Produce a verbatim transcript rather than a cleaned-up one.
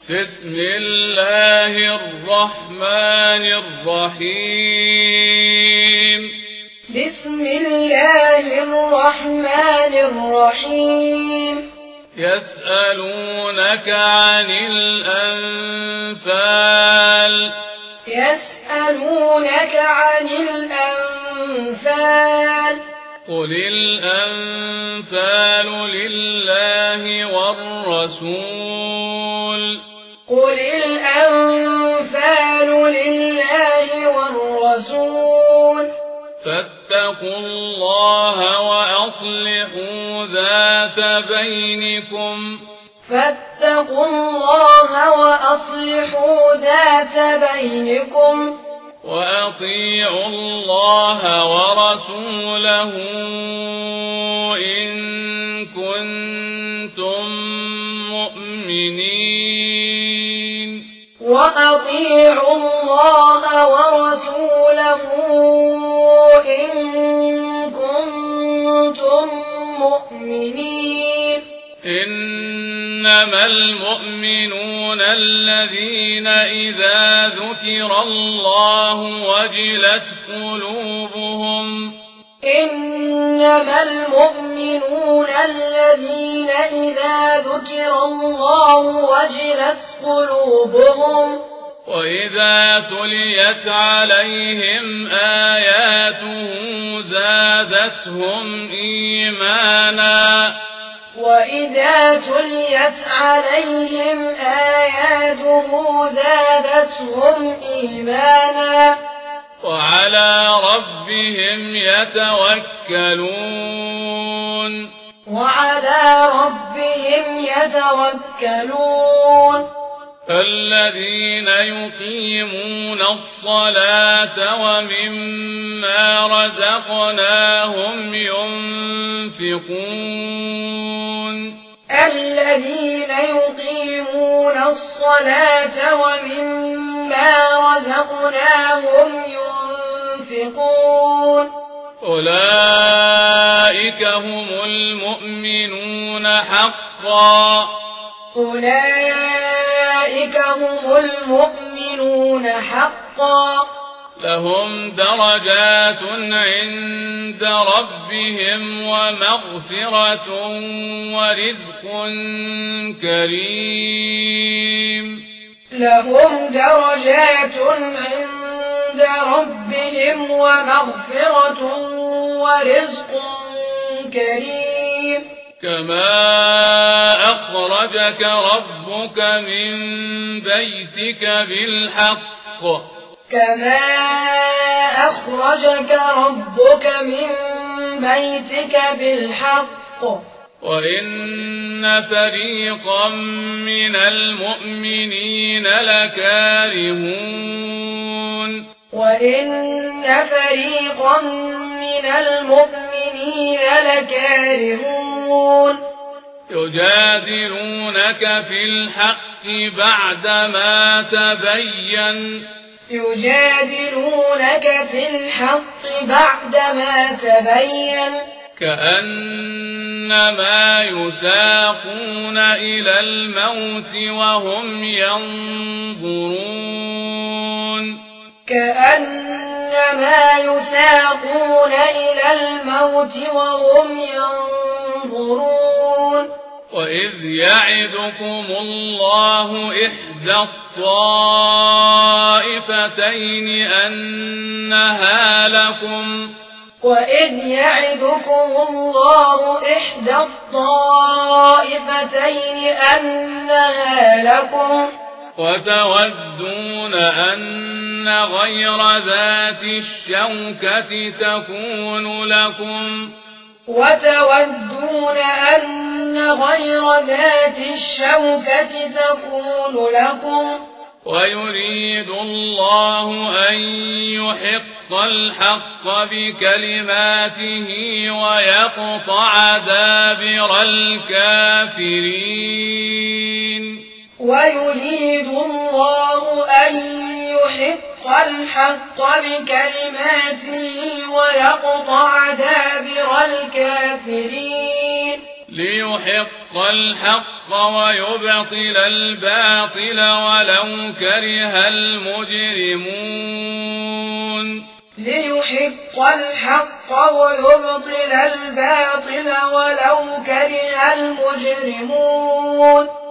بسم الله الرحمن الرحيم بسم الله الرحمن الرحيم يسألونك عن الأنفال يسألونك عن الأنفال قل الأنفال لله والرسول قل الأنفال لله والرسول فاتقوا الله وأصلحوا ذات بينكم فاتقوا الله وأصلحوا ذات بينكم وأطيعوا الله ورسوله إن كنتم مؤمنين وأطيعوا الله ورسوله إن كنتم مؤمنين إنما المؤمنون الذين إذا ذكر الله وجلت قلوبهم إنما المؤمنون الذين إذا ذكر الله وجلت قلوبهم وإذا تليت عليهم آياته زادتهم إيمانا وإذا تليت عليهم آياته زادتهم إيمانا وعلى ربهم يتوكلون وعلى ربهم يتوكلون الذين يقيمون الصلاة ومما رزقناهم ينفقون الذين يقيمون الصلاة ومما رزقناهم ينفقون أولئك هم المؤمنون حقا أولئك هم المؤمنون حقا لهم درجات عند ربهم ومغفرة ورزق كريم لهم درجات عند ربهم ومغفرة ورزق كريم كما أخرجك ربك من بيتك بالحق كما أخرجك ربك من بيتك بالحق وإن فريقا من المؤمنين لكارهون وإن فريقا من المؤمنين لكارهون يجادلونك في الحق بعدما تبين يجادلونك في الحق بعدما تبين كأنما يساقون إلى الموت وهم ينظرون كأنما يساقون إلى الموت وهم ينظرون وإذ يعدكم الله إحدى الطائفتين أنها لكم وإذ يعدكم الله إحدى الطائفتين أنها لكم وتودون أن غير ذات الشوكة تكون لكم وتودون أن غير ذات الشوكة تكون لكم ويريد الله أن يحق الحق بكلماته ويقطع دابر الكافرين ويريد الله أن يحق الحق بكلماته ويقطع دابر الكافرين ليحق الحق ويبطل الباطل ولو كره المجرمون ليحق الحق ويبطل الباطل ولو كره المجرمون